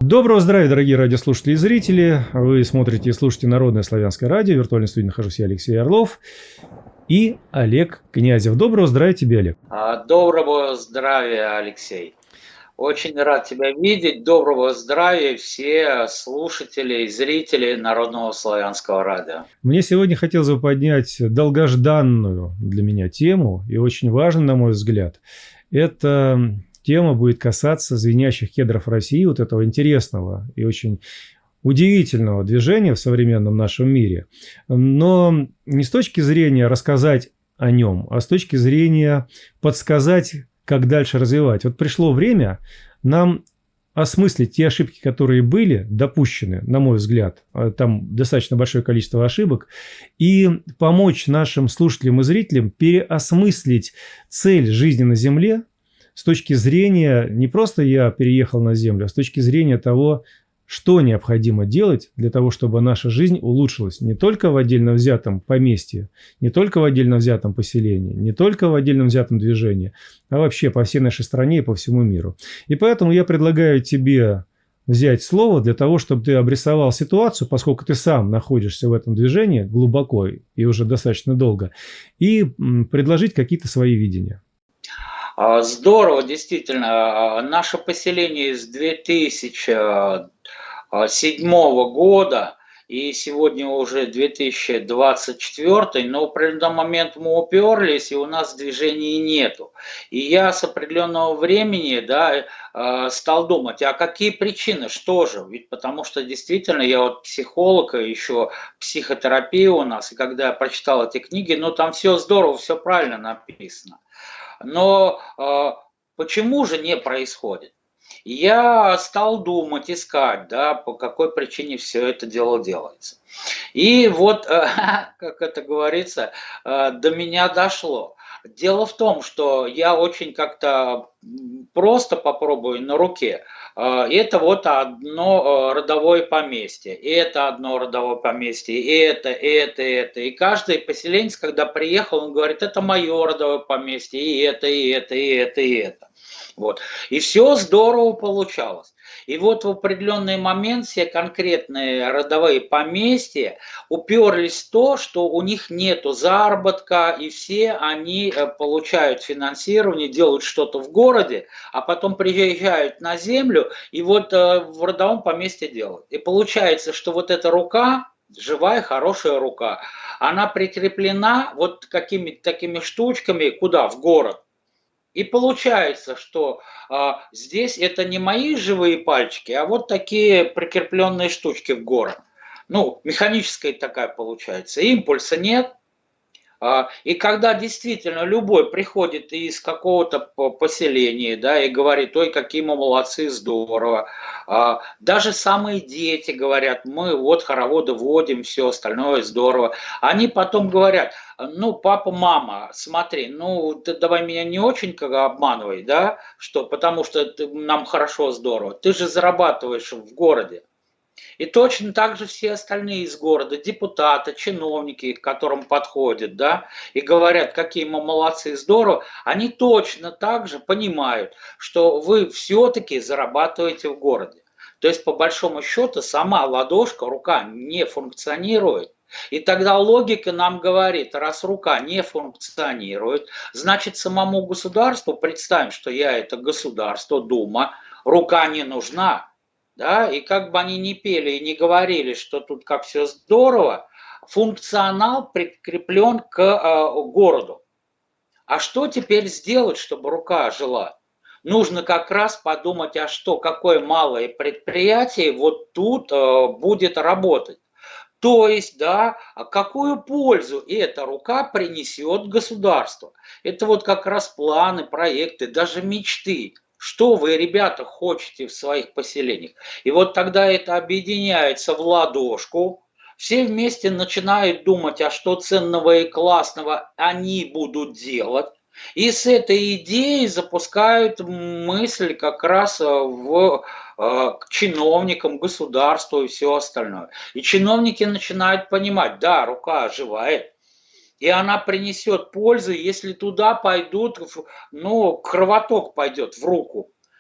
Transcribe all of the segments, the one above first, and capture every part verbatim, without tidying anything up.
Доброго здравия, дорогие радиослушатели и зрители. Вы смотрите и слушаете Народное славянское радио. В виртуальной студии нахожусь я, Алексей Орлов, и Олег Князев. Доброго здравия тебе, Олег. Доброго здравия, Алексей. Очень рад тебя видеть. Доброго здравия все слушатели и зрители Народного славянского радио. Мне сегодня хотелось бы поднять долгожданную для меня тему, и очень важную, на мой взгляд. Это тема будет касаться звенящих кедров России, вот этого интересного и очень удивительного движения в современном нашем мире. Но не с точки зрения рассказать о нем, а с точки зрения подсказать, как дальше развивать. Вот пришло время нам осмыслить те ошибки, которые были допущены, на мой взгляд, там достаточно большое количество ошибок, и помочь нашим слушателям и зрителям переосмыслить цель жизни на Земле с точки зрения, не просто я переехал на Землю, а с точки зрения того, что необходимо делать для того, чтобы наша жизнь улучшилась не только в отдельно взятом поместье, не только в отдельно взятом поселении, не только в отдельно взятом движении, а вообще по всей нашей стране и по всему миру. И поэтому я предлагаю тебе взять слово для того, чтобы ты обрисовал ситуацию, поскольку ты сам находишься в этом движении глубоко и уже достаточно долго, и предложить какие-то свои видения. Здорово, действительно. Наше поселение с две тысячи седьмого года, и сегодня уже две тысячи двадцать четвёртый, но в определенный момент мы уперлись, и у нас движения нету. И я с определенного времени, да, стал думать, а какие причины, что же? Ведь потому что действительно я вот психолог, и еще психотерапия у нас, и когда я прочитал эти книги, ну там все здорово, все правильно написано. Но э, почему же не происходит? Я стал думать, искать, да, по какой причине все это дело делается. И вот, э, как это говорится, э, до меня дошло. Дело в том, что я очень как-то просто попробую на руке. Это вот одно родовое поместье, и это одно родовое поместье, и это, и это, и это. И каждый поселенец, когда приехал, он говорит, это мое родовое поместье, и это, и это, и это, и это. Вот. И все здорово получалось. И вот в определенный момент все конкретные родовые поместья уперлись в то, что у них нету заработка, и все они получают финансирование, делают что-то в городе, а потом приезжают на землю и вот в родовом поместье делают. И получается, что вот эта рука, живая, хорошая рука, она прикреплена вот какими-то такими штучками, куда? В город. И получается, что а, здесь это не мои живые пальчики, а вот такие прикрепленные штучки в город. Ну, механическая такая получается. Импульса нет. А, и когда действительно любой приходит из какого-то поселения, да, и говорит, ой, какие мы молодцы, здорово. А, даже самые дети говорят, мы вот хороводы водим, все остальное здорово. Они потом говорят, ну, папа, мама, смотри, ну, ты давай меня не очень как обманывай, да, что, потому что ты, нам хорошо, здорово. Ты же зарабатываешь в городе. И точно так же все остальные из города, депутаты, чиновники, к которым подходят, да, и говорят, какие мы молодцы, здорово, они точно так же понимают, что вы все-таки зарабатываете в городе. То есть, по большому счету, сама ладошка, рука не функционирует. И тогда логика нам говорит, раз рука не функционирует, значит самому государству, представим, что я это государство, Дума, рука не нужна. Да, и как бы они ни пели и не говорили, что тут как все здорово, функционал прикреплен к э, городу. А что теперь сделать, чтобы рука жила? Нужно как раз подумать, а что, какое малое предприятие вот тут э, будет работать. То есть, да, какую пользу эта рука принесет государству? Это вот как раз планы, проекты, даже мечты. Что вы, ребята, хотите в своих поселениях? И вот тогда это объединяется в ладошку, все вместе начинают думать, а что ценного и классного они будут делать. И с этой идеей запускают мысль как раз в, к чиновникам, государству и все остальное. И чиновники начинают понимать, да, рука оживает, и она принесет пользу, если туда пойдут, ну, кровоток пойдет в руку.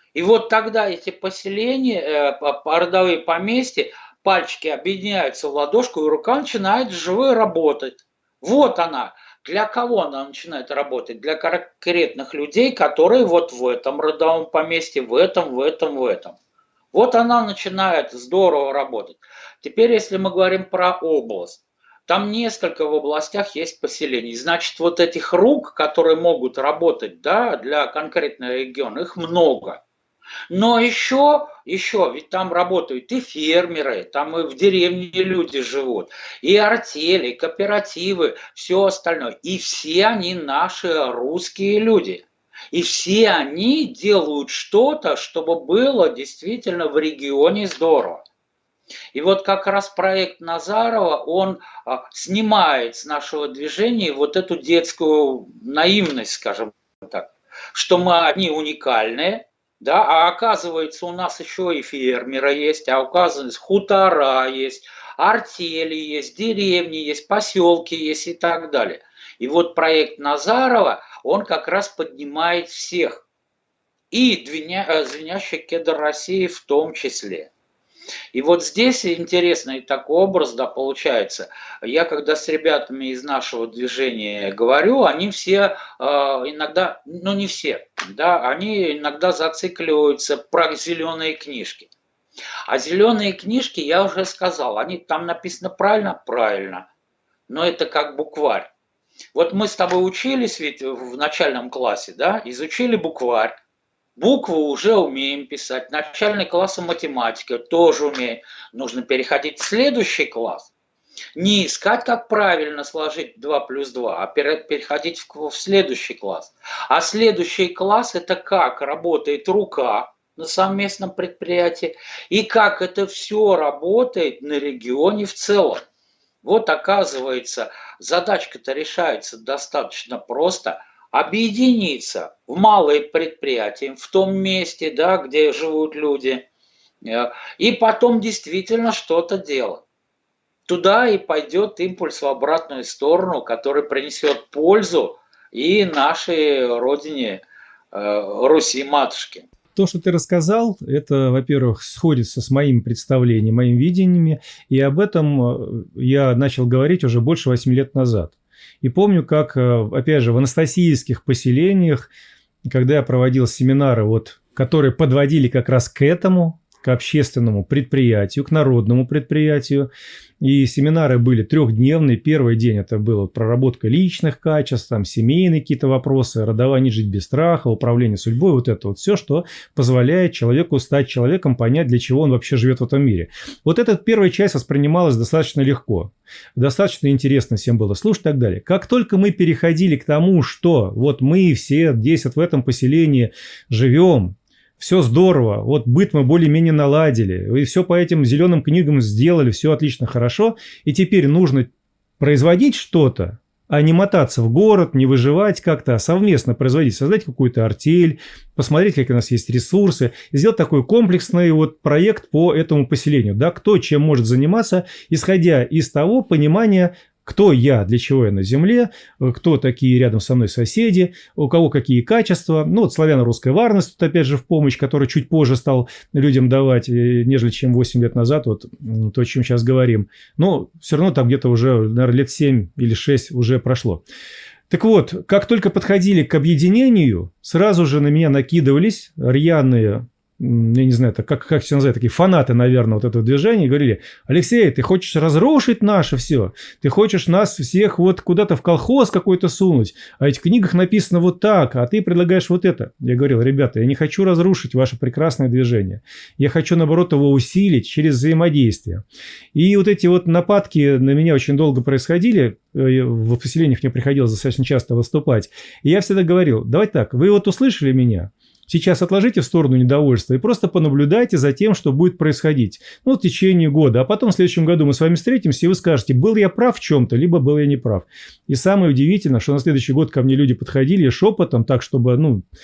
И вот тогда эти поселения, э, родовые поместья, пальчики объединяются в ладошку, и рука начинает живо работать. Вот она. Для кого она начинает работать? Для конкретных людей, которые вот в этом родовом поместье, в этом, в этом, в этом. Вот она начинает здорово работать. Теперь, если мы говорим про область, там несколько в областях есть поселений. Значит, вот этих рук, которые могут работать, да, для конкретного региона, их много. Но еще, еще, ведь там работают и фермеры, там и в деревне люди живут, и артели, и кооперативы, все остальное. И все они наши русские люди. И все они делают что-то, чтобы было действительно в регионе здорово. И вот как раз проект Назарова, он а, снимает с нашего движения вот эту детскую наивность, скажем так, что мы одни уникальные, да, а оказывается у нас еще и фермеры есть, а оказывается хутора есть, артели есть, деревни есть, поселки есть и так далее. И вот проект Назарова, он как раз поднимает всех, и звенящий кедр России в том числе. И вот здесь интересный такой образ, да, получается. Я когда с ребятами из нашего движения говорю, они все э, иногда, ну не все, да, они иногда зацикливаются про зеленые книжки. А зеленые книжки, я уже сказал, они там написано правильно? Правильно. Но это как букварь. Вот мы с тобой учились ведь в начальном классе, да, изучили букварь. Буквы уже умеем писать, начальный класс математики тоже умеем. Нужно переходить в следующий класс. Не искать, как правильно сложить два плюс два, а переходить в следующий класс. А следующий класс – это как работает рука на совместном предприятии и как это все работает на регионе в целом. Вот оказывается, задачка-то решается достаточно просто – объединиться в малые предприятия, в том месте, да, где живут люди, и потом действительно что-то делать. Туда и пойдет импульс в обратную сторону, который принесет пользу и нашей родине, Руси-матушке. То, что ты рассказал, это, во-первых, сходится с моим представлением, моими видениями, и об этом я начал говорить уже больше восьми лет назад. И помню, как, опять же, в анастасийских поселениях, когда я проводил семинары, вот, которые подводили как раз к этому, к общественному предприятию, к народному предприятию. И семинары были трехдневные. Первый день это была проработка личных качеств, там, семейные какие-то вопросы, родование жить без страха, управление судьбой, вот это вот все, что позволяет человеку стать человеком, понять, для чего он вообще живет в этом мире. Вот эта первая часть воспринималась достаточно легко. Достаточно интересно всем было слушать и так далее. Как только мы переходили к тому, что вот мы все здесь вот в этом поселении живем, все здорово, вот быт мы более-менее наладили, и все по этим зеленым книгам сделали, все отлично, хорошо, и теперь нужно производить что-то, а не мотаться в город, не выживать как-то, а совместно производить, создать какую-то артель, посмотреть, какие у нас есть ресурсы, сделать такой комплексный вот проект по этому поселению, да, кто чем может заниматься, исходя из того понимания, кто я, для чего я на земле, кто такие рядом со мной соседи, у кого какие качества. Ну, вот славяно-русская варность, тут опять же в помощь, который чуть позже стал людям давать, нежели чем восемь лет назад, вот то, о чем сейчас говорим. Но все равно там где-то уже, наверное, лет семь или шесть уже прошло. Так вот, как только подходили к объединению, сразу же на меня накидывались рьяные, я не знаю, это как, как все называют, такие фанаты, наверное, вот этого движения, и говорили: Алексей, ты хочешь разрушить наше все, ты хочешь нас всех вот куда-то в колхоз какой-то сунуть, а в этих книгах написано вот так, а ты предлагаешь вот это. Я говорил: ребята, я не хочу разрушить ваше прекрасное движение, я хочу, наоборот, его усилить через взаимодействие. И вот эти вот нападки на меня очень долго происходили, в поселениях мне приходилось достаточно часто выступать, и я всегда говорил: давайте так, вы вот услышали меня, сейчас отложите в сторону недовольства и просто понаблюдайте за тем, что будет происходить, ну, в течение года. А потом в следующем году мы с вами встретимся, и вы скажете, был я прав в чем-то, либо был я не прав. И самое удивительное, что на следующий год ко мне люди подходили шепотом, так, чтобы, ну,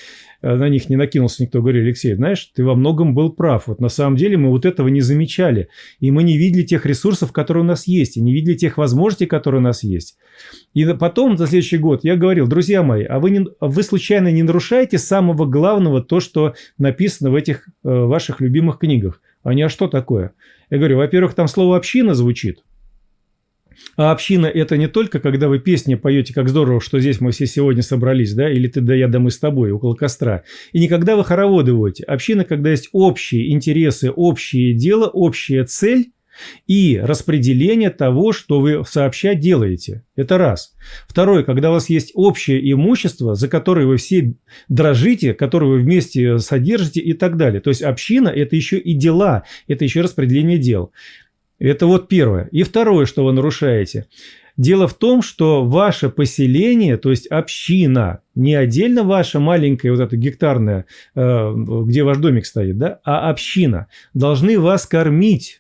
на них не накинулся никто, говорю: Алексей, знаешь, ты во многом был прав. Вот на самом деле мы вот этого не замечали. И мы не видели тех ресурсов, которые у нас есть, и не видели тех возможностей, которые у нас есть. И потом, за следующий год, я говорил: друзья мои, а вы, не, вы случайно не нарушаете самого главного, то, что написано в этих э, ваших любимых книгах? Они: а что такое? Я говорю: во-первых, там слово «община» звучит. А община – это не только, когда вы песни поете, как здорово, что здесь мы все сегодня собрались, да, или ты, да я, да мы с тобой, около костра. И не когда вы хороводы водите. Община, когда есть общие интересы, общее дело, общая цель и распределение того, что вы сообща делаете. Это раз. Второе, когда у вас есть общее имущество, за которое вы все дрожите, которое вы вместе содержите и так далее. То есть община – это еще и дела, это еще распределение дел. Это вот первое. И второе, что вы нарушаете. Дело в том, что ваше поселение, то есть община, не отдельно ваша маленькая вот эта гектарная, где ваш домик стоит, да, а община, должны вас кормить.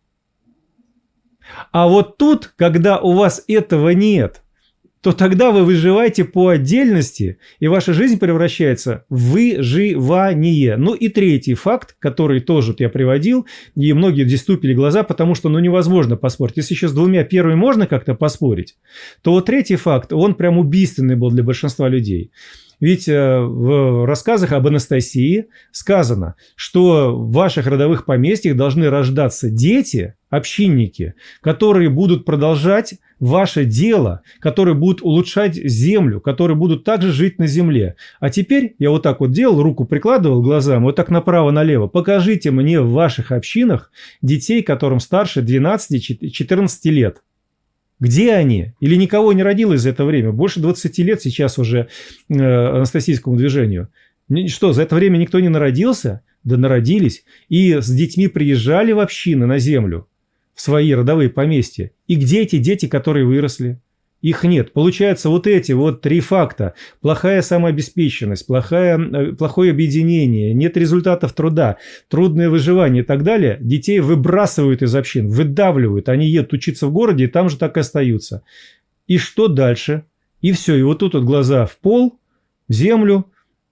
А вот тут, когда у вас этого нет, то тогда вы выживаете по отдельности, и ваша жизнь превращается в выживание. Ну и третий факт, который тоже я приводил, и многие здесь тупили глаза, потому что ну, невозможно поспорить. Если еще с двумя первыми можно как-то поспорить, то вот третий факт, он прям убийственный был для большинства людей. Ведь в рассказах об Анастасии сказано, что в ваших родовых поместьях должны рождаться дети, общинники, которые будут продолжать ваше дело, которые будут улучшать землю, которые будут также жить на земле. А теперь я вот так вот делал, руку прикладывал к глазам, вот так направо-налево. Покажите мне в ваших общинах детей, которым старше двенадцати-четырнадцати лет. Где они? Или никого не родилось за это время? Больше двадцати лет сейчас уже э, анастасийскому движению. Что, за это время никто не народился? Да народились. И с детьми приезжали в общины на землю, в свои родовые поместья. И где эти дети, которые выросли? Их нет. Получается, вот эти вот три факта. Плохая самообеспеченность, плохое, плохое объединение, нет результатов труда, трудное выживание и так далее. Детей выбрасывают из общин, выдавливают. Они едут учиться в городе и там же так и остаются. И что дальше? И все. И вот тут вот глаза в пол, в землю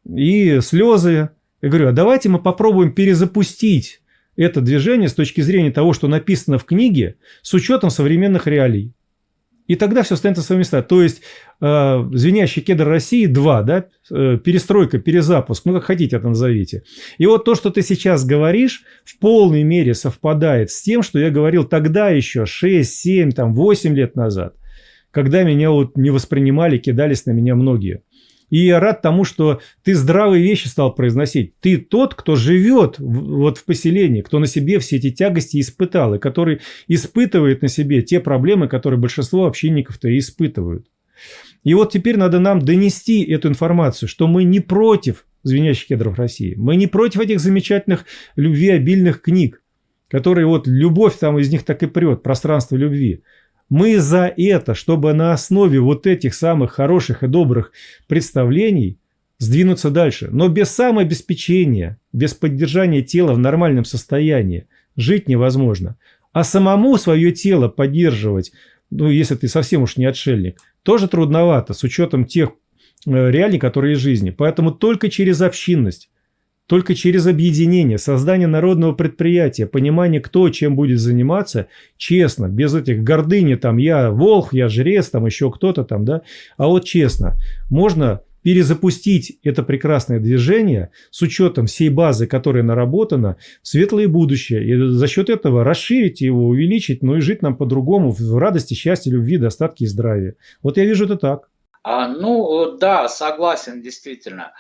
и слезы. Я говорю: а давайте мы попробуем перезапустить это движение с точки зрения того, что написано в книге, с учетом современных реалий. И тогда все станет на свои места. То есть э, «Звенящий кедр России два», да, э, перестройка, перезапуск, ну как хотите это назовите. И вот то, что ты сейчас говоришь, в полной мере совпадает с тем, что я говорил тогда еще шесть, семь, там, восемь лет назад, когда меня вот не воспринимали, кидались на меня многие. И я рад тому, что ты здравые вещи стал произносить. Ты тот, кто живет в, вот в поселении, кто на себе все эти тягости испытал, и который испытывает на себе те проблемы, которые большинство общинников-то и испытывают. И вот теперь надо нам донести эту информацию, что мы не против «Звенящих кедров России», мы не против этих замечательных любвеобильных книг, которые вот любовь там из них так и прет, пространство любви. Мы за это, чтобы на основе вот этих самых хороших и добрых представлений сдвинуться дальше. Но без самообеспечения, без поддержания тела в нормальном состоянии жить невозможно. А самому свое тело поддерживать, ну, если ты совсем уж не отшельник, тоже трудновато с учетом тех реалий, которые есть в жизни. Поэтому только через общинность, только через объединение, создание народного предприятия, понимание, кто чем будет заниматься, честно, без этих гордыни, там, я волх, я жрец, там, еще кто-то там, да, а вот честно, можно перезапустить это прекрасное движение с учетом всей базы, которая наработана, в светлое будущее, и за счет этого расширить его, увеличить, ну и жить нам по-другому в радости, счастье, любви, достатке и здравии. Вот я вижу это так. А, ну, да, согласен, действительно.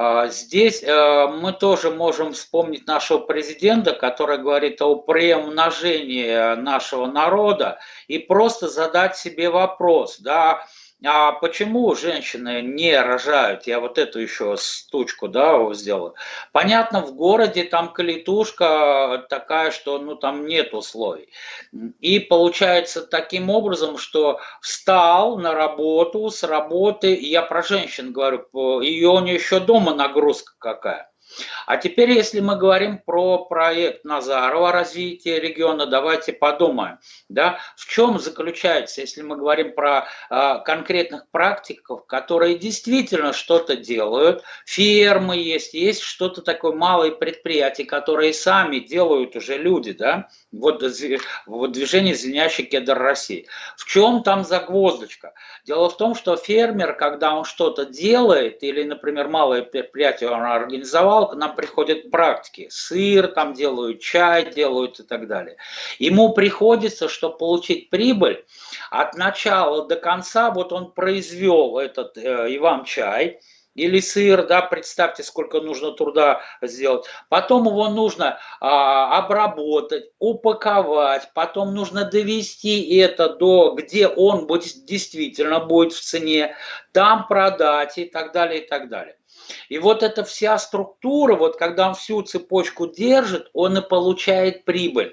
Здесь мы тоже можем вспомнить нашего президента, который говорит о приумножении нашего народа, и просто задать себе вопрос, да, а почему женщины не рожают? Я вот эту еще штучку, да, сделаю. Понятно, в городе там калитушка такая, что ну там нет условий. И получается таким образом, что встал на работу, с работы, я про женщин говорю, ее у нее еще дома нагрузка какая. А теперь, если мы говорим про проект Назарова развития региона, давайте подумаем, да, в чем заключается, если мы говорим про а, конкретных практиков, которые действительно что-то делают, фермы есть, есть что-то такое малое предприятие, которые сами делают уже люди, да, вот, вот движение «Звенящий кедр России». В чем там загвоздочка? Дело в том, что фермер, когда он что-то делает, или, например, малое предприятие он организовал, к нам приходят практики, сыр там делают, чай делают и так далее. Ему приходится, чтобы получить прибыль, от начала до конца, вот он произвел этот э, Иван-чай, или сыр, да, представьте, сколько нужно труда сделать. Потом его нужно а, обработать, упаковать, потом нужно довести это до, где он будет, действительно будет в цене, там продать и так далее, и так далее. И вот эта вся структура, вот когда он всю цепочку держит, он и получает прибыль.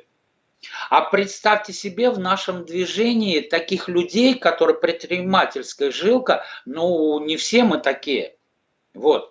А представьте себе в нашем движении таких людей, которые предпринимательская жилка, ну, не все мы такие. Вот.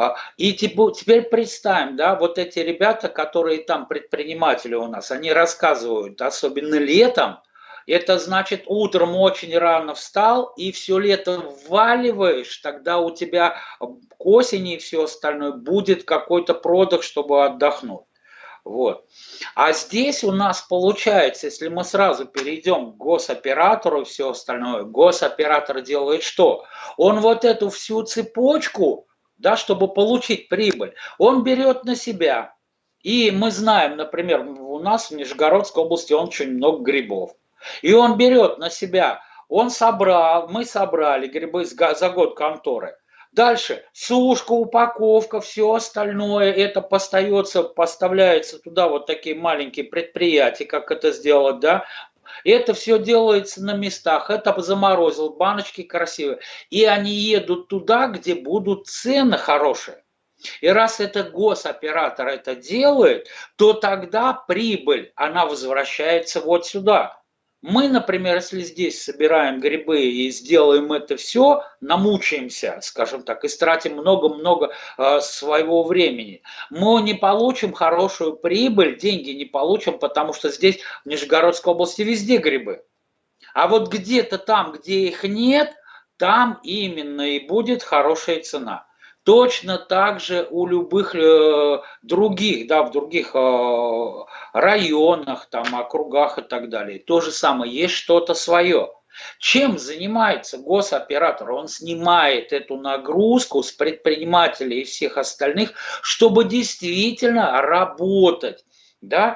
И теперь представим, да, вот эти ребята, которые там предприниматели у нас, они рассказывают, особенно летом, это значит, утром очень рано встал и все лето вваливаешь, тогда у тебя к осени и все остальное будет какой-то продых, чтобы отдохнуть. Вот. А здесь у нас получается, если мы сразу перейдем к госоператору и все остальное, госоператор делает что? Он вот эту всю цепочку, да, чтобы получить прибыль, он берет на себя. И мы знаем, например, у нас в Нижегородской области очень много грибов. И он берет на себя, он собрал, мы собрали грибы за год конторы. Дальше сушка, упаковка, все остальное, это остается, поставляется туда вот такие маленькие предприятия, как это сделать, да. Это все делается на местах, это заморозил, баночки красивые. И они едут туда, где будут цены хорошие. И раз это госоператор это делает, то тогда прибыль, она возвращается вот сюда. Мы, например, если здесь собираем грибы и сделаем это все, намучаемся, скажем так, и стратим много-много э, своего времени, мы не получим хорошую прибыль, деньги не получим, потому что здесь, в Нижегородской области, везде грибы. А вот где-то там, где их нет, там именно и будет хорошая цена. Точно так же у любых э, других, да, в других э, районах, там, округах и так далее. То же самое, есть что-то свое. Чем занимается госоператор? Он снимает эту нагрузку с предпринимателей и всех остальных, чтобы действительно работать. Да?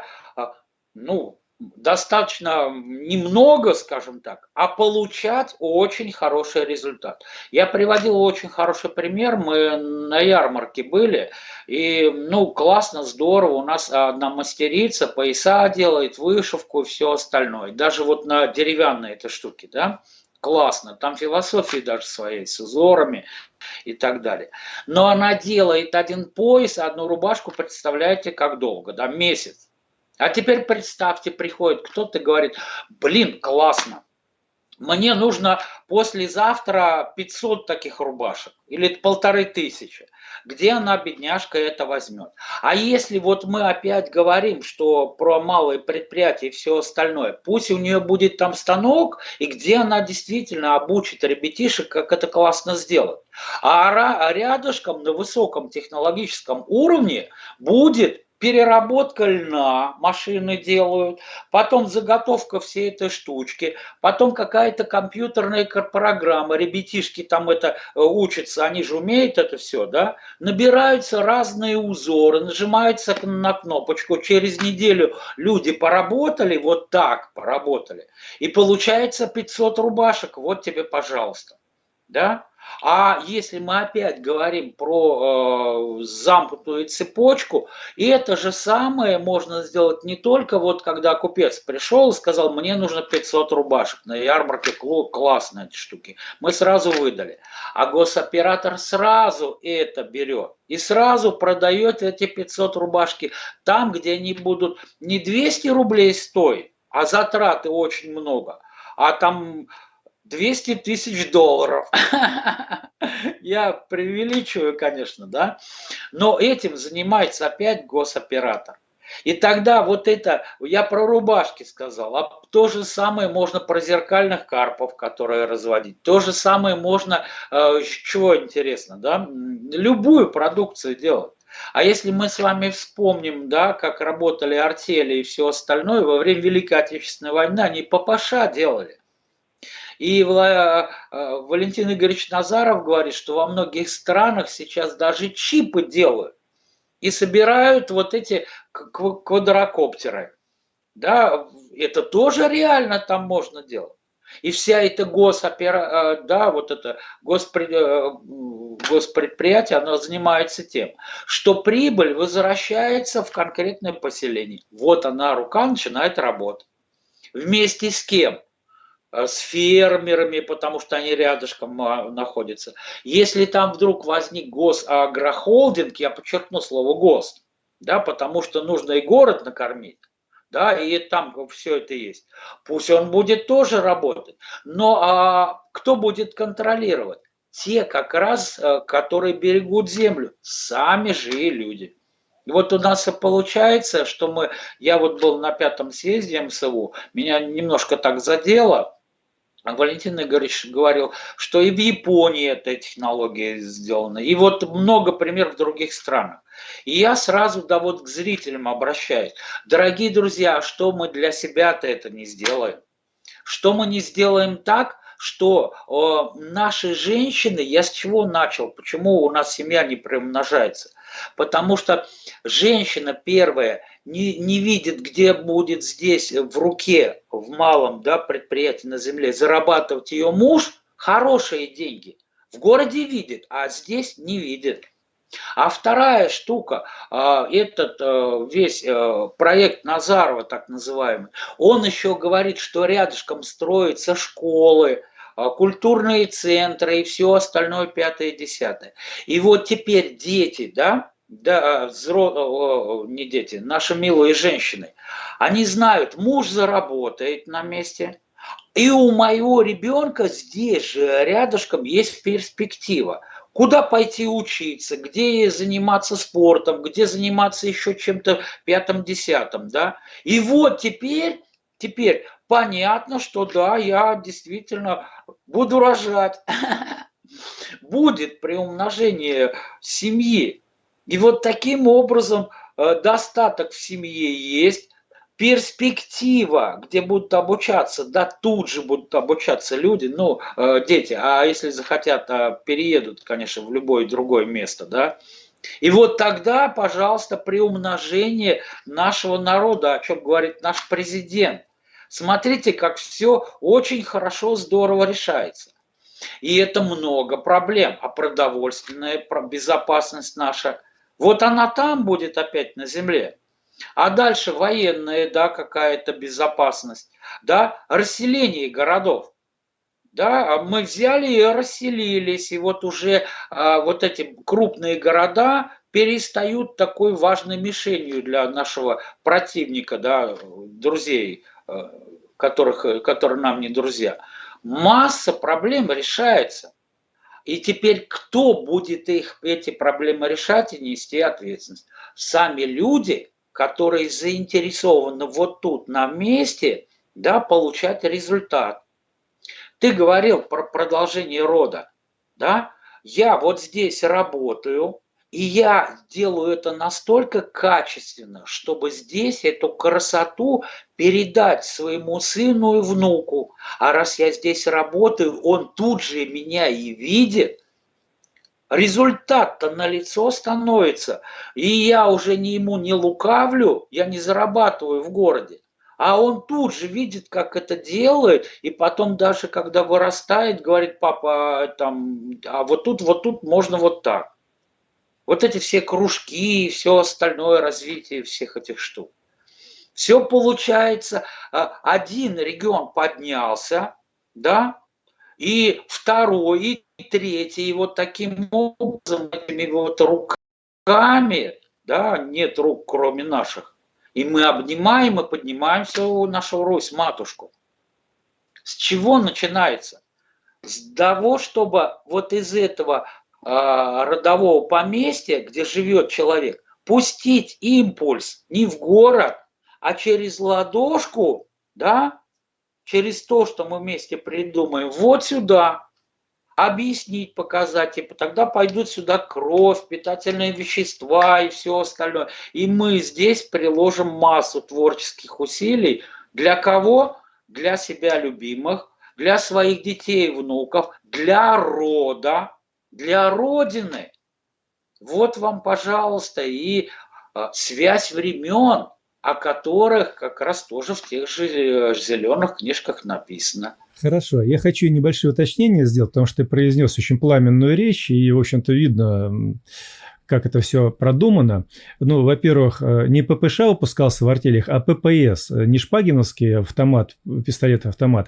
Ну, достаточно немного, скажем так, а получать очень хороший результат. Я приводил очень хороший пример. Мы на ярмарке были, и, ну, классно, здорово. У нас одна мастерица пояса делает, вышивку и все остальное. Даже вот на деревянной этой штуке, да, классно. Там философия даже своей, с узорами и так далее. Но она делает один пояс, одну рубашку, представляете, как долго, да, месяц. А теперь представьте, приходит кто-то и говорит, блин, классно, мне нужно послезавтра пятьсот таких рубашек или полторы тысячи. Где она, бедняжка, это возьмет? А если вот мы опять говорим, что про малые предприятия и все остальное, пусть у нее будет там станок, и где она действительно обучит ребятишек, как это классно сделать. А рядышком на высоком технологическом уровне будет переработка льна, машины делают, потом заготовка всей этой штучки, потом какая-то компьютерная программа, ребятишки там это учатся, они же умеют это все, да, набираются разные узоры, нажимаются на кнопочку, через неделю люди поработали, вот так поработали, и получается пятьсот рубашек, вот тебе, пожалуйста, да. А если мы опять говорим про э, замкнутую цепочку, и это же самое можно сделать не только вот когда купец пришел и сказал, мне нужно пятьсот рубашек, на ярмарке классные эти штуки, мы сразу выдали. А госоператор сразу это берет и сразу продает эти пятьсот рубашки там, где они будут не двести рублей стоить, а затраты очень много, а там двести тысяч долларов. Я преувеличиваю, конечно, да, но этим занимается опять госоператор. И тогда вот это, я про рубашки сказал, а то же самое можно про зеркальных карпов, которые разводить, то же самое можно, э, чего интересно, да, любую продукцию делать. А если мы с вами вспомним, да, как работали артели и все остальное, во время Великой Отечественной войны они ППШ делали. И Вла- э, Валентин Игоревич Назаров говорит, что во многих странах сейчас даже чипы делают и собирают вот эти квадрокоптеры. Да, это тоже реально там можно делать. И вся эта госопера, да, вот это госпред, госпредприятие, оно занимается тем, что прибыль возвращается в конкретное поселение. Вот она, рука начинает работать. Вместе с кем? С фермерами, потому что они рядышком находятся. Если там вдруг возник госагрохолдинг, я подчеркну слово гос, да, потому что нужно и город накормить, да, и там все это есть. Пусть он будет тоже работать, но а кто будет контролировать? Те как раз, которые берегут землю, сами же и люди. И вот у нас и получается, что мы, я вот был на пятом съезде эм эс вэ, меня немножко так задело. Валентин Игоревич говорил, что и в Японии эта технология сделана, и вот много примеров в других странах. И я сразу, да, вот к зрителям обращаюсь. Дорогие друзья, что мы для себя-то это не сделаем? Что мы не сделаем так, что э, наши женщины, я с чего начал, почему у нас семья не приумножается? Потому что женщина первая не, не видит, где будет здесь в руке, в малом, да, предприятии на земле зарабатывать ее муж хорошие деньги. В городе видит, а здесь не видит. А вторая штука, этот весь проект Назарова, так называемый, он еще говорит, что рядышком строятся школы, культурные центры и все остальное пятое, десятое. И вот теперь дети, да, да, взро... не дети, наши милые женщины, они знают, муж заработает на месте, и у моего ребенка здесь же рядышком есть перспектива. Куда пойти учиться, где заниматься спортом, где заниматься еще чем-то пятым-десятым, да? И вот теперь, теперь понятно, что да, я действительно буду рожать. Будет приумножение семьи. И вот таким образом достаток в семье есть, перспектива, где будут обучаться, да, тут же будут обучаться люди, ну, дети, а если захотят, переедут, конечно, в любое другое место, да. И вот тогда, пожалуйста, приумножение нашего народа, о чем говорит наш президент. Смотрите, как все очень хорошо, здорово решается. И это много проблем, а продовольственная безопасность наша, вот она там будет опять на земле. А дальше военная, да, какая-то безопасность, да, расселение городов. Да, мы взяли и расселились, и вот уже а, вот эти крупные города перестают такой важной мишенью для нашего противника, да, друзей, которых, которые нам не друзья. Масса проблем решается. И теперь кто будет их, эти проблемы решать и нести ответственность? Сами люди, которые заинтересованы вот тут на месте, да, получать результат. Ты говорил про продолжение рода, да? Я вот здесь работаю, и я делаю это настолько качественно, чтобы здесь эту красоту передать своему сыну и внуку. А раз я здесь работаю, он тут же меня и видит. Результат-то налицо становится. И я уже не ему не лукавлю, я не зарабатываю в городе. А он тут же видит, как это делает, и потом даже когда вырастает, говорит, папа, там, а вот тут, вот тут можно вот так. Вот эти все кружки, все остальное развитие всех этих штук. Все получается, один регион поднялся, да, и второй, и третий, и вот таким образом, этими вот руками, да, нет рук, кроме наших, и мы обнимаем и поднимаем всю нашу Русь, матушку. С чего начинается? с того, чтобы вот из этого а, родового поместья, где живет человек, пустить импульс не в город, а через ладошку, да, через то, что мы вместе придумаем, вот сюда, объяснить, показать, и тогда пойдут сюда кровь, питательные вещества и все остальное. И мы здесь приложим массу творческих усилий. Для кого? Для себя любимых, для своих детей и внуков, для рода, для Родины. Вот вам, пожалуйста, и а, связь времен, о которых как раз тоже в тех же зеленых книжках написано. Хорошо, я хочу небольшое уточнение сделать, потому что ты произнес очень пламенную речь, и, в общем-то, видно, как это все продумано. Ну, во-первых, не ППШ выпускался в артелях, а ППС. Не шпагиновский автомат, пистолет-автомат,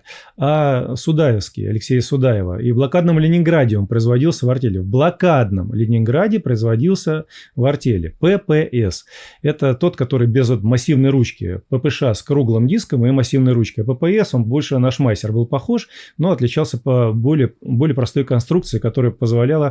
а Судаевский, Алексея Судаева. И в блокадном Ленинграде он производился в артели. В блокадном Ленинграде производился в артели. ППС. Это тот, который без вот массивной ручки. ППШ с круглым диском и массивной ручкой. А ППС, он больше на Шмайсер был похож, но отличался по более, более простой конструкции, которая позволяла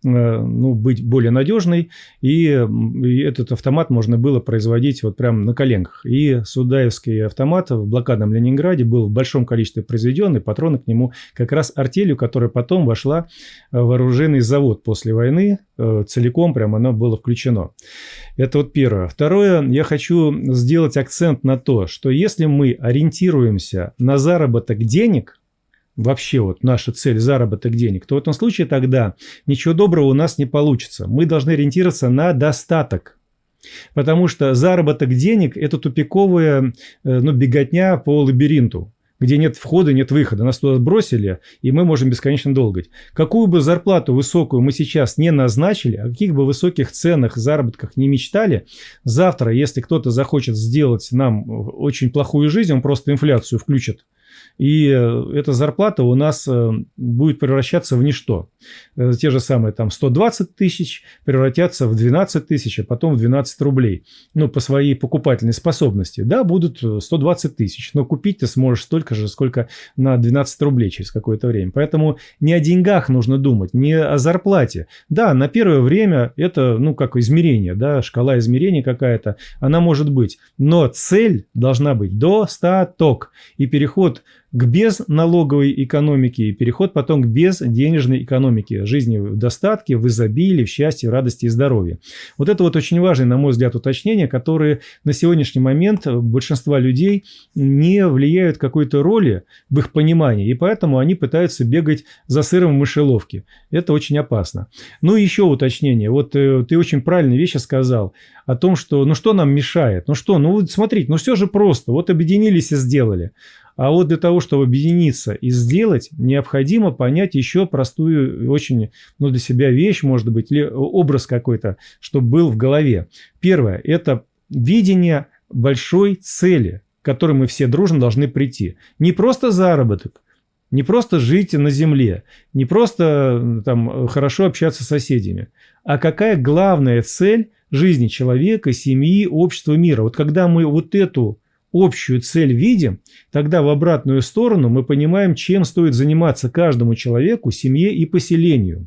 ну, быть более надежной. И, и этот автомат можно было производить вот прямо на коленках. И Судаевский автомат в блокадном Ленинграде был в большом количестве произведен, и патроны к нему как раз артелью, которая потом вошла в оружейный завод после войны, целиком прямо оно было включено. Это вот первое. Второе, я хочу сделать акцент на то, что если мы ориентируемся на заработок денег, вообще вот наша цель – заработок денег, то в этом случае тогда ничего доброго у нас не получится. Мы должны ориентироваться на достаток. Потому что заработок денег – это тупиковая ну, беготня по лабиринту, где нет входа, нет выхода. Нас туда сбросили, и мы можем бесконечно долгать. Какую бы зарплату высокую мы сейчас не назначили, о каких бы высоких ценах, заработках не мечтали, завтра, если кто-то захочет сделать нам очень плохую жизнь, он просто инфляцию включит. И эта зарплата у нас будет превращаться в ничто. Те же самые там сто двадцать тысяч превратятся в двенадцать тысяч, а потом в двенадцать рублей. Ну, по своей покупательной способности. Да, будут сто двадцать тысяч, но купить ты сможешь столько же, сколько на двенадцать рублей через какое-то время. Поэтому не о деньгах нужно думать, не о зарплате. Да, на первое время это, ну, как измерение, да, шкала измерения какая-то, она может быть. Но цель должна быть достаток. И переход к безналоговой экономике и переход потом к безденежной экономике, жизни в достатке, в изобилии, в счастье, в радости и здоровье. Вот это вот очень важное, на мой взгляд, уточнения, которые на сегодняшний момент большинства людей не влияют какой-то роли в их понимании, и поэтому они пытаются бегать за сыром в мышеловке. Это очень опасно. Ну и еще уточнение. Вот э, ты очень правильные вещи сказал о том, что ну что нам мешает? Ну что, ну смотрите, ну все же просто. Вот объединились и сделали. А вот для того, чтобы объединиться и сделать, необходимо понять еще простую, очень ну, для себя вещь, может быть, или образ какой-то, чтобы был в голове. Первое – это видение большой цели, к которой мы все дружно должны прийти. Не просто заработок, не просто жить на земле, не просто там, хорошо общаться с соседями, а какая главная цель жизни человека, семьи, общества, мира. Вот когда мы вот эту общую цель видим, тогда в обратную сторону мы понимаем, чем стоит заниматься каждому человеку, семье и поселению.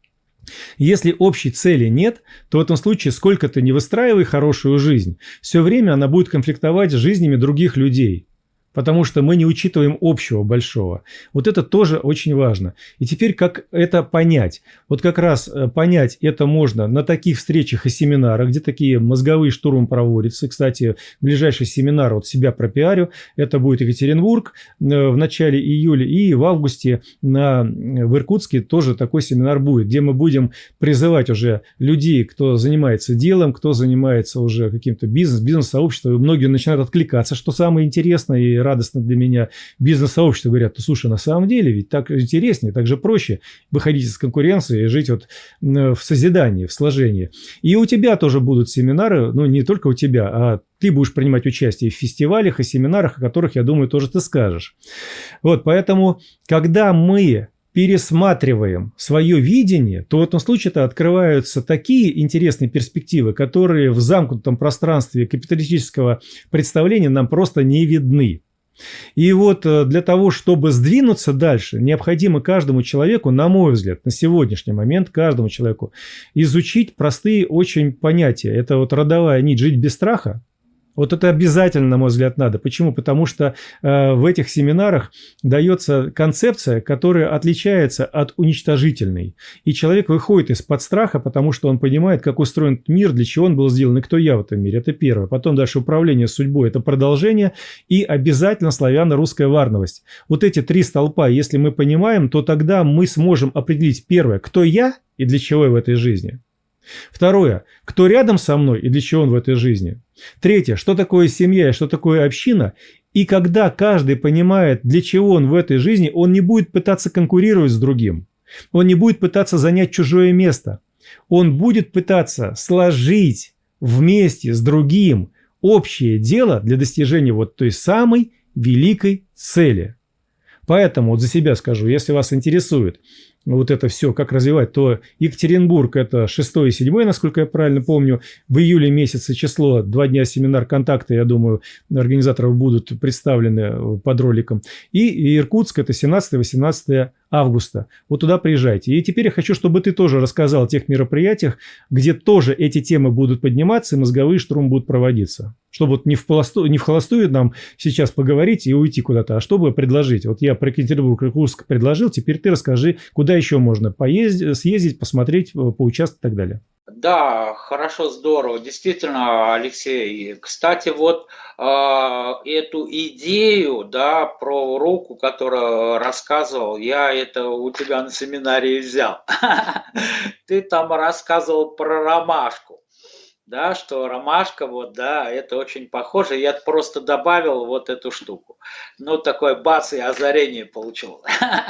Если общей цели нет, то в этом случае сколько ты не выстраивай хорошую жизнь, все время она будет конфликтовать с жизнями других людей. Потому что мы не учитываем общего большого. Вот это тоже очень важно. И теперь как это понять? Вот как раз понять это можно на таких встречах и семинарах, где такие мозговые штурмы проводятся. Кстати, ближайший семинар, вот себя пропиарю, это будет Екатеринбург в начале июля, и в августе на, в Иркутске тоже такой семинар будет, где мы будем призывать уже людей, кто занимается делом, кто занимается уже каким-то бизнес, бизнес-сообществом. Многие начинают откликаться, что самое интересное и радостно для меня. Бизнес-сообщество говорят: ну, слушай, на самом деле ведь так интереснее, так же проще выходить из конкуренции и жить вот в созидании, в сложении. И у тебя тоже будут семинары, ну, не только у тебя, а ты будешь принимать участие в фестивалях и семинарах, о которых, я думаю, тоже ты скажешь. Вот, поэтому, когда мы пересматриваем свое видение, то в этом случае-то открываются такие интересные перспективы, которые в замкнутом пространстве капиталистического представления нам просто не видны. И вот э, для того, чтобы сдвинуться дальше, необходимо каждому человеку, на мой взгляд, на сегодняшний момент каждому человеку изучить простые очень понятия. Это вот родовая нить «Жить без страха». Вот это обязательно, на мой взгляд, надо. Почему? Потому что э, в этих семинарах дается концепция, которая отличается от уничтожительной. И человек выходит из-под страха, потому что он понимает, как устроен мир, для чего он был сделан и кто я в этом мире. Это первое. Потом дальше управление судьбой – это продолжение. И обязательно славяно-русская варновость. Вот эти три столпа, если мы понимаем, то тогда мы сможем определить, первое, кто я и для чего я в этой жизни. Второе, кто рядом со мной и для чего он в этой жизни. Третье, что такое семья и что такое община. И когда каждый понимает, для чего он в этой жизни, он не будет пытаться конкурировать с другим. Он не будет пытаться занять чужое место. Он будет пытаться сложить вместе с другим общее дело для достижения вот той самой великой цели. Поэтому вот за себя скажу, если вас интересует вот это все, как развивать, то Екатеринбург – это шестое и седьмое, насколько я правильно помню. В июле месяце число, два дня семинар «Контакты», я думаю, организаторов будут представлены под роликом. И Иркутск – это семнадцатое-восемнадцатое августа. Вот туда приезжайте. И теперь я хочу, чтобы ты тоже рассказал о тех мероприятиях, где тоже эти темы будут подниматься и мозговые штурмы будут проводиться. Чтобы вот не в, холосту, не в холостую нам сейчас поговорить и уйти куда-то, а чтобы предложить. Вот я про Екатеринбург, Иркутск предложил, теперь ты расскажи, куда еще можно поездить, съездить, посмотреть, поучаствовать и так далее. Да, хорошо, здорово. Действительно, Алексей. Кстати, вот э, эту идею, да, про руку, которую рассказывал, я это у тебя на семинаре взял. Ты там рассказывал про ромашку. Да, что ромашка, вот, да, это очень похоже. Я просто добавил вот эту штуку. Ну, такое бац, и озарение получил.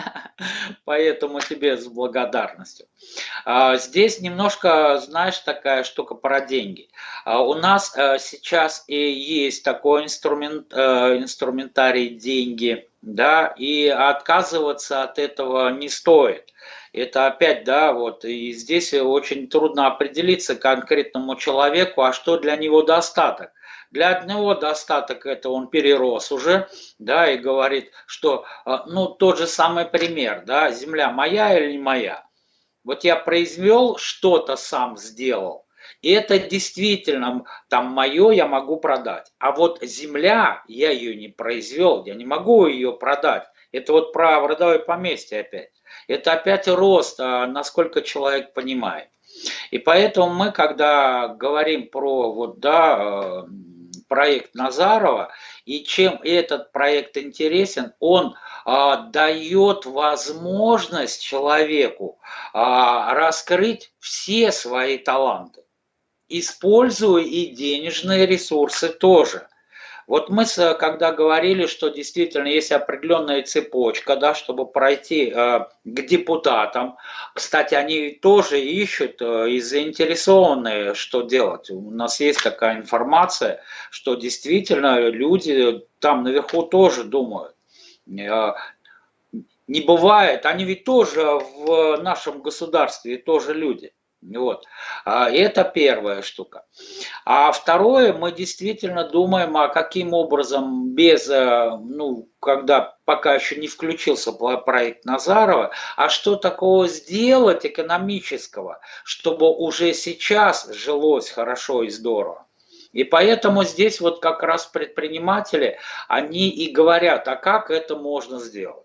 Поэтому тебе с благодарностью. А, здесь немножко, знаешь, такая штука про деньги. А, у нас а, сейчас и есть такой инструмент, а, инструментарий деньги, да, и отказываться от этого не стоит. Это опять, да, вот, и здесь очень трудно определиться конкретному человеку, а что для него достаток. Для одного достаток это он перерос уже, да, и говорит, что, ну, тот же самый пример, да, земля моя или не моя. Вот я произвел, что-то сам сделал, и это действительно там мое, я могу продать. А вот земля, я ее не произвел, я не могу ее продать. Это вот про родовое поместье опять. Это опять рост, насколько человек понимает. И поэтому мы, когда говорим про вот, да, проект Назарова, и чем этот проект интересен, он а, дает возможность человеку а, раскрыть все свои таланты, используя и денежные ресурсы тоже. Вот мы, когда говорили, что действительно есть определенная цепочка, да, чтобы пройти э, к депутатам, кстати, они тоже ищут э, и заинтересованы, что делать. У нас есть такая информация, что действительно люди там наверху тоже думают. Э, не бывает, они ведь тоже в нашем государстве, тоже люди. Вот. Это первая штука. А второе, мы действительно думаем, а каким образом без, ну, когда пока еще не включился проект Назарова, а что такого сделать экономического, чтобы уже сейчас жилось хорошо и здорово. И поэтому здесь вот как раз предприниматели, они и говорят, а как это можно сделать.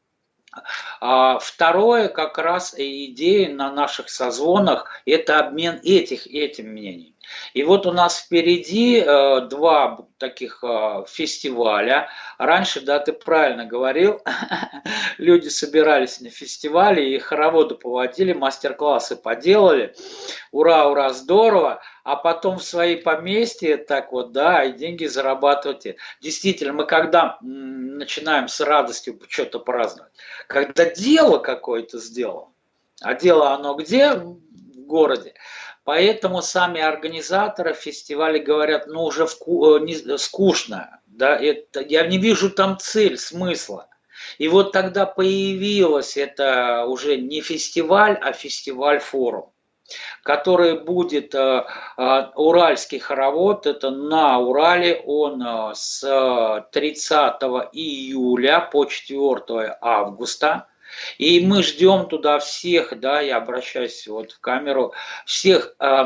А второе, как раз идея на наших созвонах, это обмен этих, этим мнений. И вот у нас впереди э, два таких э, фестиваля. Раньше, да, ты правильно говорил, люди собирались на фестивале и хороводы поводили, мастер-классы поделали. Ура, ура, здорово. А потом в свои поместья, так вот, да, и деньги зарабатывать. Действительно, мы когда начинаем с радостью что-то праздновать, когда дело какое-то сделано, а дело оно где? В городе. Поэтому сами организаторы фестиваля говорят, ну уже вку- не, скучно, да, это, я не вижу там цель, смысла. И вот тогда появилось это уже не фестиваль, а фестиваль-форум. который будет э, э, Уральский хоровод, это на Урале, он э, с тридцатого июля по четвёртое августа. И мы ждем туда всех, да, я обращаюсь вот в камеру, всех э,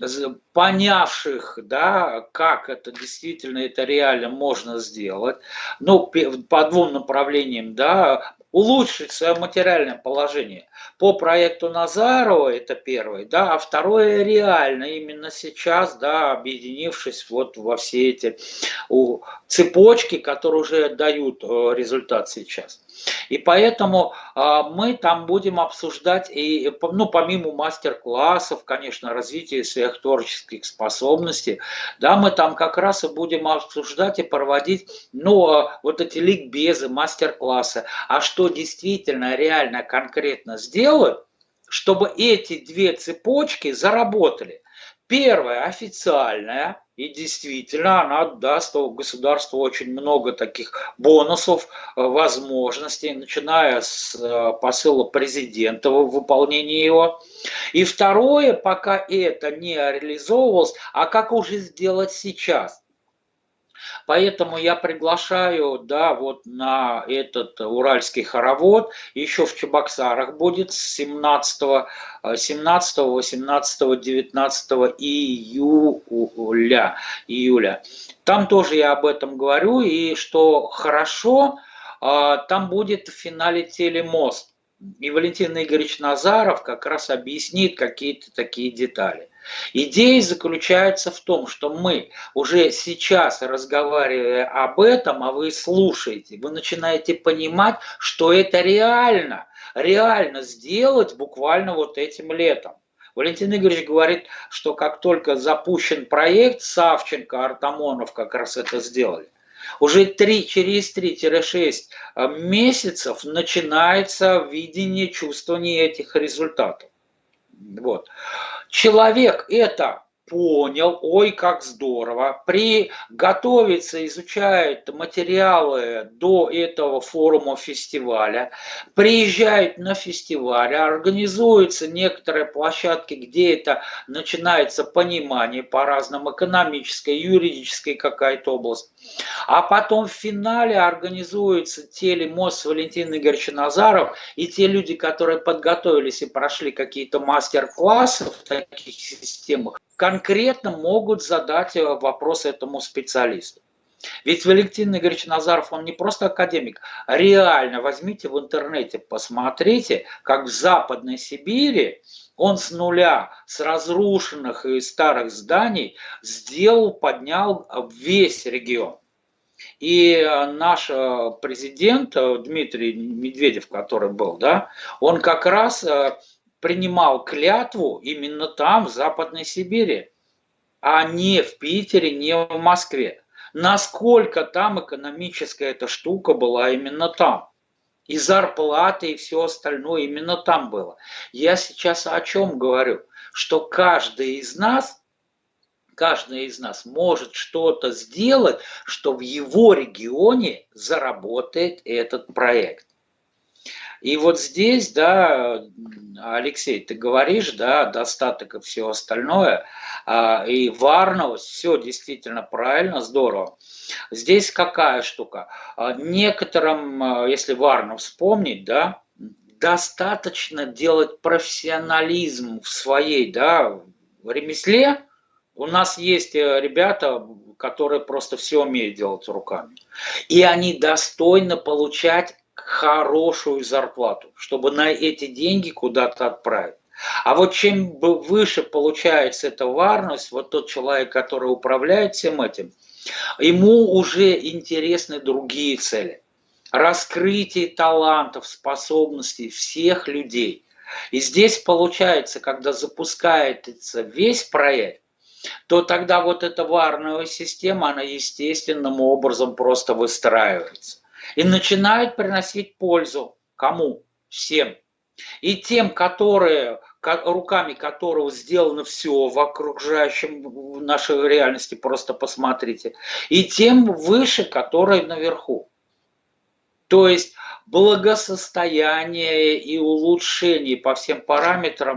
понявших, да, как это действительно, это реально можно сделать, ну, по двум направлениям, да, улучшить свое материальное положение. По проекту Назарова это первое, да, а второе реально именно сейчас, да, объединившись вот во все эти цепочки, которые уже дают результат сейчас. И поэтому а, мы там будем обсуждать, и, ну, помимо мастер-классов, конечно, развития своих творческих способностей, да, мы там как раз и будем обсуждать и проводить, ну, вот эти ликбезы, мастер-классы, а что действительно, реально, конкретно сделать, чтобы эти две цепочки заработали. Первая официальная, и действительно она даст государству очень много таких бонусов, возможностей, начиная с посыла президента в выполнении его. И второе, пока это не реализовывалось, а как уже сделать сейчас. Поэтому я приглашаю, да, вот на этот Уральский хоровод, еще в Чебоксарах будет с семнадцатого, семнадцатого, восемнадцатого, девятнадцатого июля, июля. Там тоже я об этом говорю, и что хорошо, там будет в финале телемост. И Валентин Игоревич Назаров как раз объяснит какие-то такие детали. Идея заключается в том, что мы уже сейчас, разговаривая об этом, а вы слушаете, вы начинаете понимать, что это реально, реально сделать буквально вот этим летом. Валентин Игоревич говорит, что как только запущен проект, Савченко, Артамонов как раз это сделали. Уже три, через три-шесть месяцев начинается видение, чувствование этих результатов. Вот. Человек это понял, ой, как здорово, приготовится, изучает материалы до этого форума фестиваля, приезжает на фестиваль, организуются некоторые площадки, где это начинается понимание по разным, экономической, юридической какая-то область. А потом в финале организуется телемост с Валентином Игоревичем Назаров, и те люди, которые подготовились и прошли какие-то мастер-классы в таких системах, конкретно могут задать вопрос этому специалисту. Ведь Валентин Игоревич Назаров, он не просто академик, реально возьмите в интернете, посмотрите, как в Западной Сибири он с нуля, с разрушенных и старых зданий сделал, поднял весь регион. И наш президент Дмитрий Медведев, который был, да, он как раз принимал клятву именно там, в Западной Сибири, а не в Питере, не в Москве. Насколько там экономическая эта штука была именно там. И зарплаты, и все остальное именно там было. Я сейчас о чем говорю? Что каждый из нас, каждый из нас может что-то сделать, что в его регионе заработает этот проект. И вот здесь, да, Алексей, ты говоришь, да, достаток и все остальное, и варность, все действительно правильно, здорово. Здесь какая штука? Некоторым, если варно вспомнить, да, достаточно делать профессионализм в своей, да, в ремесле. У нас есть ребята, которые просто все умеют делать руками. И они достойны получать хорошую зарплату, чтобы на эти деньги куда-то отправить. А вот чем выше получается эта варность, вот тот человек, который управляет всем этим, ему уже интересны другие цели. Раскрытие талантов, способностей всех людей. И здесь получается, когда запускается весь проект, то тогда вот эта варная система, она естественным образом просто выстраивается. И начинает приносить пользу. Кому? Всем. И тем, которые, руками которого сделано все в окружающем в нашей реальности, просто посмотрите. И тем выше, которые наверху. То есть благосостояние и улучшение по всем параметрам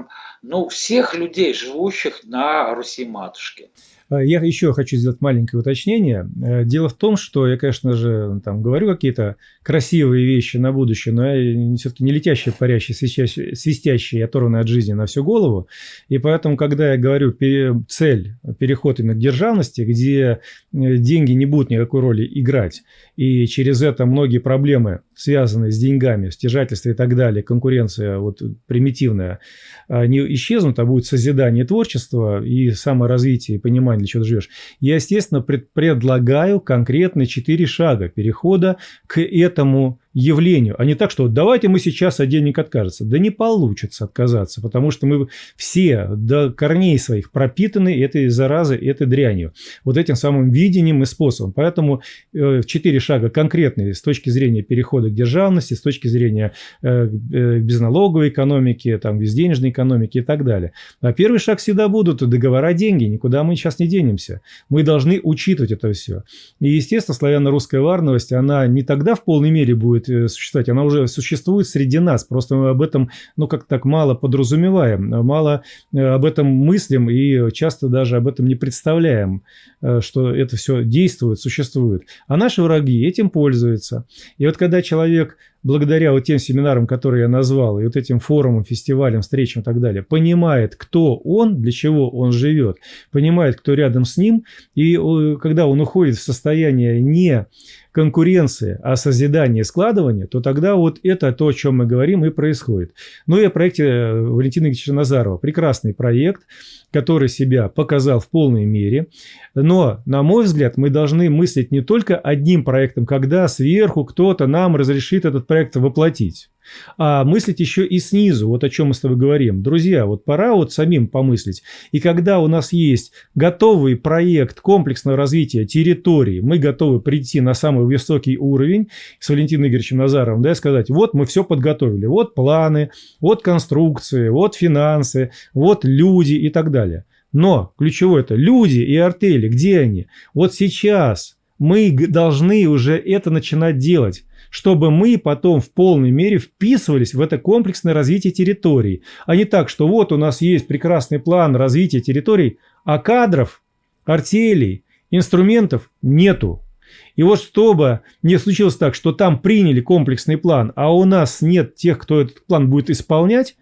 Ну, всех людей, живущих на Руси-матушке. Я еще хочу сделать маленькое уточнение. Э, Дело в том, что я, конечно же, там говорю какие-то красивые вещи на будущее, но я все-таки не летящий, парящий, свистящий, свистящий, оторванный от жизни на всю голову. И поэтому, когда я говорю пере- цель, переход именно к державности, где э, деньги не будут никакой роли играть, и через это многие проблемы, связанные с деньгами, стяжательство и так далее, конкуренция вот примитивная, не исчезнут, а будет созидание творчества и саморазвитие, и понимание, для чего ты живешь. Я, естественно, пред, предлагаю конкретные четыре шага перехода к этому явлению, а не так, что давайте мы сейчас от денег откажемся. Да не получится отказаться, потому что мы все до корней своих пропитаны этой заразой, этой дрянью, вот этим самым видением и способом. Поэтому э, четыре шага конкретные с точки зрения перехода к державности, с точки зрения э, э, безналоговой экономики, там, безденежной экономики и так далее. А первый шаг всегда будут договора, деньги, никуда мы сейчас не денемся. Мы должны учитывать это все. И, естественно, славяно-русская варновость, она не тогда в полной мере будет существовать, она уже существует среди нас, просто мы об этом, ну, как так мало подразумеваем, мало об этом мыслим и часто даже об этом не представляем, что это все действует, существует. А наши враги этим пользуются. И вот когда человек, благодаря вот тем семинарам, которые я назвал, и вот этим форумам, фестивалям, встречам и так далее, понимает, кто он, для чего он живет, понимает, кто рядом с ним, и когда он уходит в состояние не конкуренции, а созидания, складывания, то тогда вот это то, о чем мы говорим, и происходит. Ну и о проекте Валентина Игоревича Назарова. Прекрасный проект, который себя показал в полной мере. Но, на мой взгляд, мы должны мыслить не только одним проектом, когда сверху кто-то нам разрешит этот проект воплотить, а мыслить еще и снизу, вот о чем мы с тобой говорим. Друзья, вот пора вот самим помыслить. И когда у нас есть готовый проект комплексного развития территории, мы готовы прийти на самый высокий уровень с Валентином Игоревичем Назаровым, да, и сказать, вот мы все подготовили, вот планы, вот конструкции, вот финансы, вот люди и так далее. Но ключевое это люди и артели, где они? Вот сейчас мы должны уже это начинать делать, чтобы мы потом в полной мере вписывались в это комплексное развитие территорий. А не так, что вот у нас есть прекрасный план развития территорий, а кадров, артелей, инструментов нету. И вот чтобы не случилось так, что там приняли комплексный план, а у нас нет тех, кто этот план будет исполнять,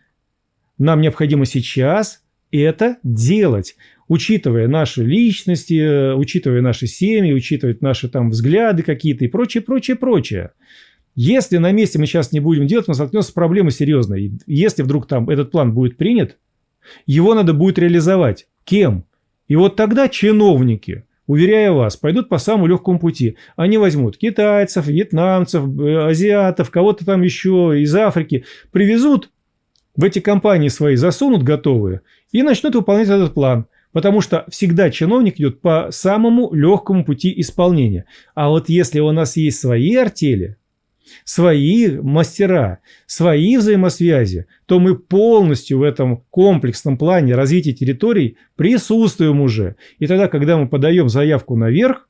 нам необходимо сейчас это делать, учитывая наши личности, учитывая наши семьи, учитывая наши там взгляды какие-то и прочее, прочее, прочее. Если на месте мы сейчас не будем делать, мы столкнемся с проблемой серьезной. Если вдруг там этот план будет принят, его надо будет реализовать. Кем? И вот тогда чиновники, уверяю вас, пойдут по самому легкому пути. Они возьмут китайцев, вьетнамцев, азиатов, кого-то там еще из Африки, привезут в эти компании свои, засунут готовые и начнут выполнять этот план. Потому что всегда чиновник идет по самому легкому пути исполнения. А вот если у нас есть свои артели, свои мастера, свои взаимосвязи, то мы полностью в этом комплексном плане развития территорий присутствуем уже. И тогда, когда мы подаем заявку наверх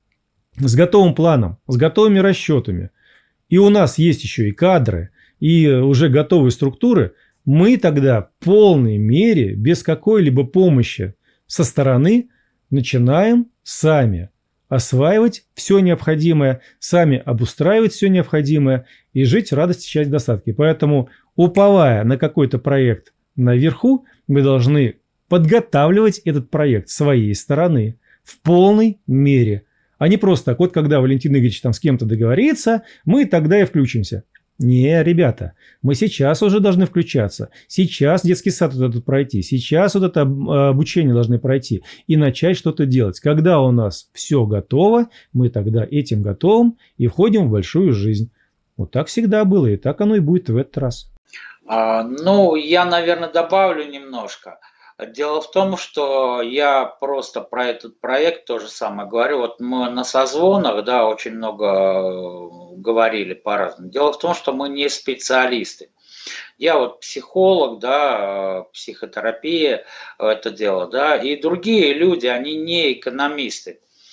с готовым планом, с готовыми расчетами, и у нас есть еще и кадры, и уже готовые структуры, мы тогда в полной мере, без какой-либо помощи со стороны, начинаем сами осваивать все необходимое, сами обустраивать все необходимое и жить в радости, счастье, достатке. Поэтому, уповая на какой-то проект наверху, мы должны подготавливать этот проект с своей стороны в полной мере. А не просто так, вот когда Валентин Игоревич там с кем-то договорится, мы тогда и включимся. Не, ребята, мы сейчас уже должны включаться. Сейчас детский сад вот этот пройти. Сейчас вот это обучение должны пройти. И начать что-то делать. Когда у нас все готово, мы тогда этим готовим и входим в большую жизнь. Вот так всегда было. И так оно и будет в этот раз. А, ну, я, наверное, добавлю немножко. Дело в том, что я просто про этот проект то же самое говорю. Вот мы на созвонах, да, очень много говорили по-разному. Дело в том, что мы не специалисты. Я вот психолог, да, психотерапия, это дело, да, и другие люди, они не экономисты.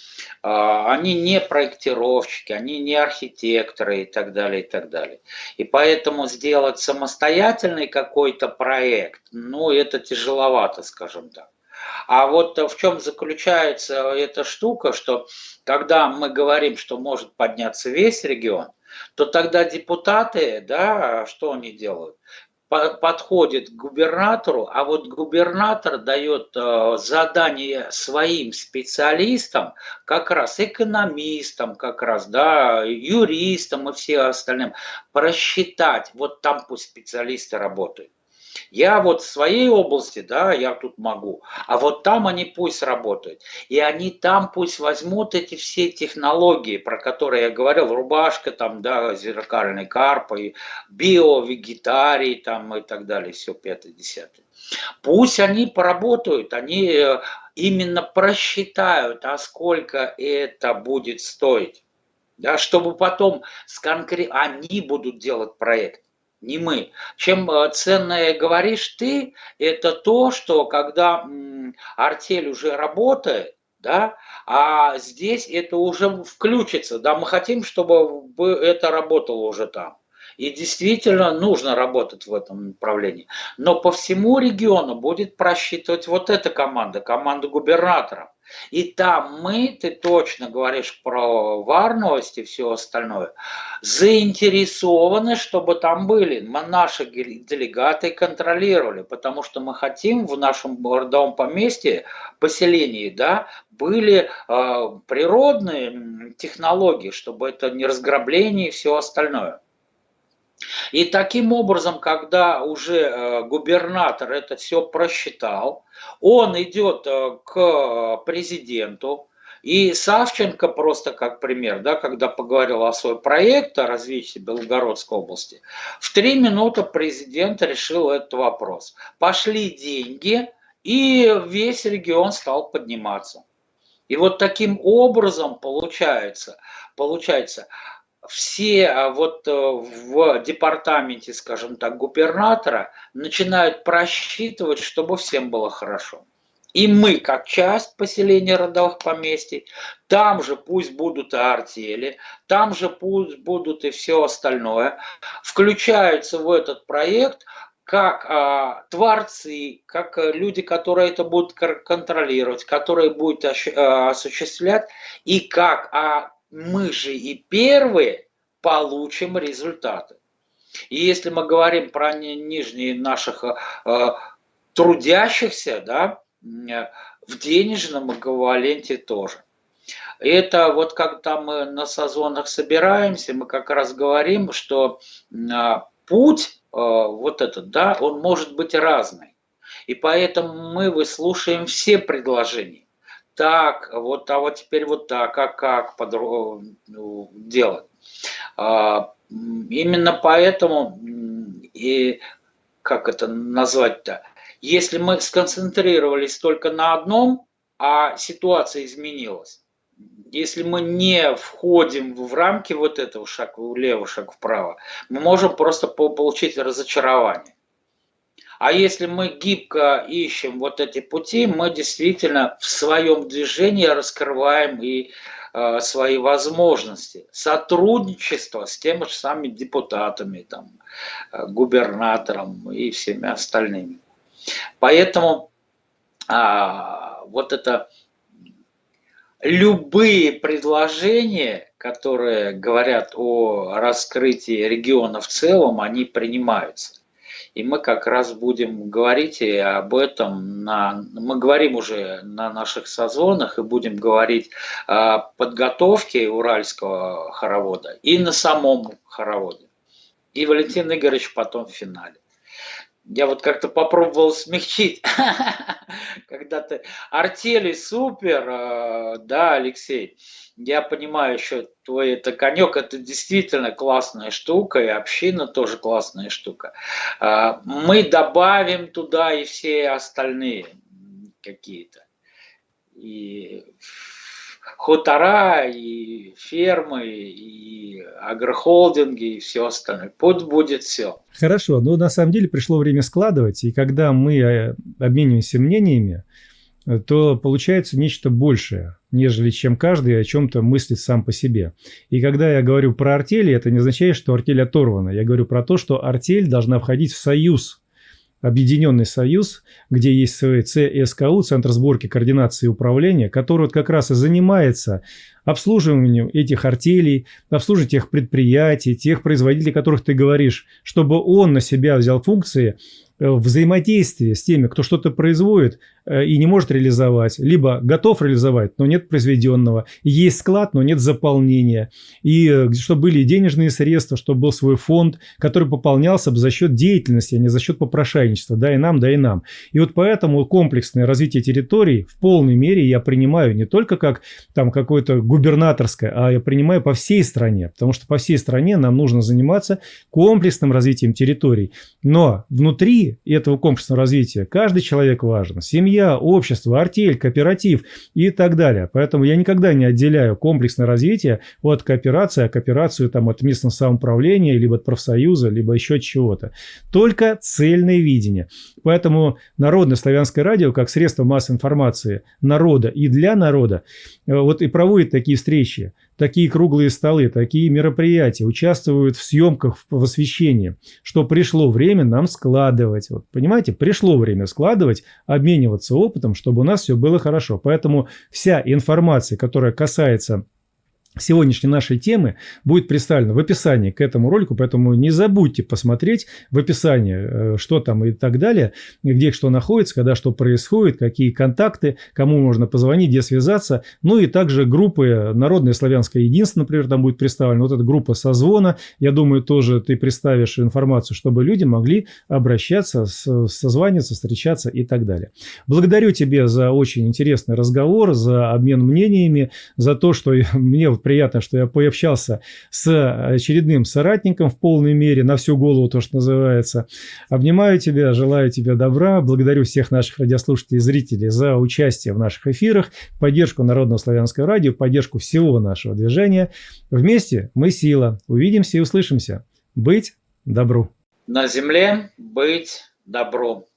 они не проектировщики, они не архитекторы и так далее, и так далее. И поэтому сделать самостоятельный какой-то проект, ну, это тяжеловато, скажем так. А вот в чем заключается эта штука, что когда мы говорим, что может подняться весь регион, то тогда депутаты, да, что они делают? Подходит к губернатору, а вот губернатор дает задание своим специалистам, как раз экономистам, как раз, да, юристам и всем остальным, просчитать, вот там пусть специалисты работают. Я вот в своей области, да, я тут могу, а вот там они пусть работают. И они там пусть возьмут эти все технологии, про которые я говорил, рубашка, там, да, зеркальный карп, и биовегетарий, там, и так далее, все пятое-десятое. Пусть они поработают, они именно просчитают, а сколько это будет стоить. Да, чтобы потом с конкрет... они будут делать проект. Не мы. Чем ценное говоришь ты, это то, что когда артель уже работает, да, а здесь это уже включится. Да, мы хотим, чтобы это работало уже там. И действительно нужно работать в этом направлении. Но по всему региону будет просчитывать вот эта команда, команда губернатора. И там мы, ты точно говоришь про Варновость и все остальное, заинтересованы, чтобы там были. Мы наши делегаты контролировали, потому что мы хотим в нашем родовом поместье, поселении, да, были э, природные технологии, чтобы это не разграбление и все остальное. И таким образом, когда уже губернатор это все просчитал, он идет к президенту, и Савченко просто как пример, да, когда поговорил о своем проекте о развитии Белгородской области, в три минуты президент решил этот вопрос. Пошли деньги, и весь регион стал подниматься. И вот таким образом получается, получается, все вот в департаменте, скажем так, губернатора начинают просчитывать, чтобы всем было хорошо. И мы, как часть поселения родовых поместий, там же пусть будут и артели, там же пусть будут и все остальное, включаются в этот проект как а, творцы, как люди, которые это будут контролировать, которые будут осуществлять, и как а, мы же и первые получим результаты. И если мы говорим про нижние наших э, трудящихся, да, в денежном эквиваленте тоже. Это вот когда мы на созвонах собираемся, мы как раз говорим, что э, путь э, вот этот, да, он может быть разный. И поэтому мы выслушаем все предложения. Так, вот, а вот теперь вот так, а как по-другому делать? А, именно поэтому, и как это назвать-то, если мы сконцентрировались только на одном, а ситуация изменилась, если мы не входим в рамки вот этого шаг влево, шаг вправо, мы можем просто получить разочарование. А если мы гибко ищем вот эти пути, мы действительно в своем движении раскрываем и э, свои возможности. Сотрудничество с теми же самыми депутатами, там, э, губернатором и всеми остальными. Поэтому э, вот это любые предложения, которые говорят о раскрытии региона в целом, они принимаются. И мы как раз будем говорить и об этом, на, мы говорим уже на наших созвонах и будем говорить о подготовке Уральского хоровода и на самом хороводе. И Валентин Игоревич потом в финале. Я вот как-то попробовал смягчить, когда ты артели супер, да, Алексей, я понимаю, еще твой это конек, это действительно классная штука, и община тоже классная штука. Мы добавим туда и все остальные какие-то. И хутора, и фермы, и агрохолдинги, и все остальное. Пусть будет все. Хорошо, но на самом деле пришло время складывать, и когда мы обмениваемся мнениями, то получается нечто большее, нежели чем каждый о чем-то мыслит сам по себе. И когда я говорю про артели, это не означает, что артель оторвана. Я говорю про то, что артель должна входить в союз, объединенный союз, где есть цэ эс ка у, Центр сборки, координации и управления, который вот как раз и занимается обслуживанием этих артелей, обслуживанием тех предприятий, тех производителей, о которых ты говоришь, чтобы он на себя взял функции взаимодействия с теми, кто что-то производит и не может реализовать, либо готов реализовать, но нет произведенного, есть склад, но нет заполнения, и чтобы были денежные средства, чтобы был свой фонд, который пополнялся бы за счет деятельности, а не за счет попрошайничества, да и нам, да и нам. И вот поэтому комплексное развитие территорий в полной мере я принимаю не только как там какое-то губернаторское, а я принимаю по всей стране, потому что по всей стране нам нужно заниматься комплексным развитием территорий. Но внутри этого комплексного развития каждый человек важен. Семья, общество, артель, кооператив и так далее. Поэтому я никогда не отделяю комплексное развитие от кооперации, а кооперацию там, от местного самоуправления, либо от профсоюза, либо еще от чего-то. Только цельное видение. Поэтому Народное славянское радио, как средство массовой информации народа и для народа, вот и проводит такие встречи, такие круглые столы, такие мероприятия, участвуют в съемках, в освещении, что пришло время нам складывать. Вот, понимаете, пришло время складывать, обмениваться опытом, чтобы у нас все было хорошо. Поэтому вся информация, которая касается сегодняшней нашей темы, будет представлена в описании к этому ролику, поэтому не забудьте посмотреть в описании, что там и так далее, где что находится, когда что происходит, какие контакты, кому можно позвонить, где связаться. Ну и также группы Народное славянское единство, например, там будет представлена. Вот эта группа созвона, я думаю, тоже ты представишь информацию, чтобы люди могли обращаться, созваниваться, встречаться и так далее. Благодарю тебя за очень интересный разговор, за обмен мнениями, за то, что мне приятно, что я пообщался с очередным соратником в полной мере, на всю голову, то, что называется. Обнимаю тебя, желаю тебе добра, благодарю всех наших радиослушателей и зрителей за участие в наших эфирах, поддержку Народного славянского радио, поддержку всего нашего движения. Вместе мы сила. Увидимся и услышимся. Быть добру. На земле быть добру.